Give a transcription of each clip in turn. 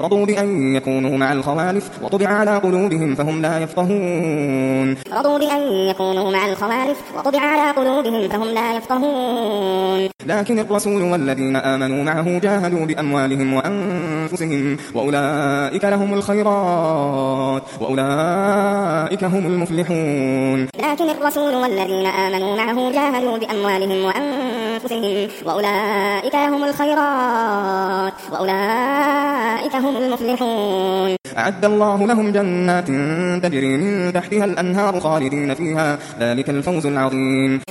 رضوا بأن يكونوا مع الخوالف وطبع على قلوبهم فهم لا يفقهون لكن الرسول والذين آمنوا معه جاهدوا بأموالهم وأنفسهم وأولئك لهم الخيرات وأولئك هم المفلحون أعد الله لهم جنات تجري من تحتها الأنهار خالدين فيها ذلك الفوز العظيم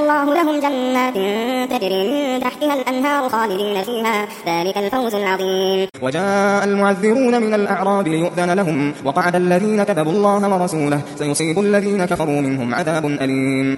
وجاء المعذرون من الأعراب ليؤذن لهم وقعد الذين كذبوا الله ورسوله سيصيب الذين كفروا منهم عذاب أليم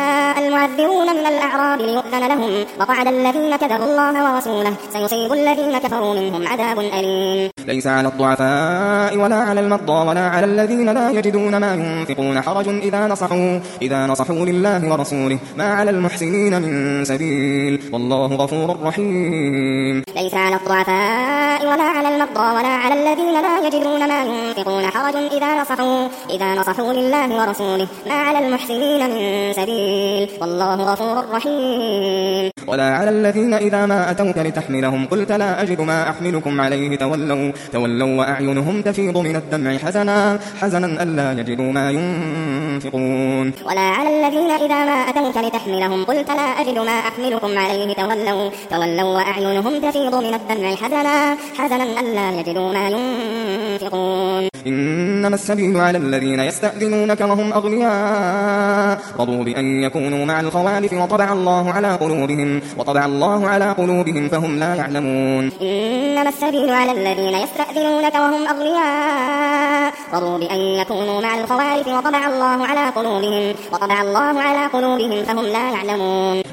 ليس على الضعفاء ولا على المرضى ولا على الذين لا يجدون ما ينفقون حرج إذا نصحوا لله ورسوله ما على المحسنين من سبيل والله غفور رحيم ليس على الضعفاء ولا على المرضى ولا على الذين لا يجدون ما ينفقون حرج إذا نصحوا لله ورسوله ما على المحسنين من سبيل والله غفور رحيم ولا على الذين إذا ما أتوك لتحملهم قلت لا أجد ما أحملكم عليه تولوا وأعينهم تفيض من الدمع حزنا ألا يجدوا ما ينفقون ولا على الذين إذا ما أتوك لتحملهم قلت لا أجد ما أحملكم عليه تولوا وأعينهم تفيض من الدمع حزنا ألا يجدوا ما ينفقون إنما السبيل على الذين يستأذنونك وهم أغنياء رضوا بأن يكونوا مع الخوالف وطبع الله على قلوبهم فهم لا يعلمون إنما السبيل على الذين يستأذنونك وهم أغنياء رضوا بأن يكونوا مع الخوالف وطبع الله على قلوبهم فهم لا يعلمون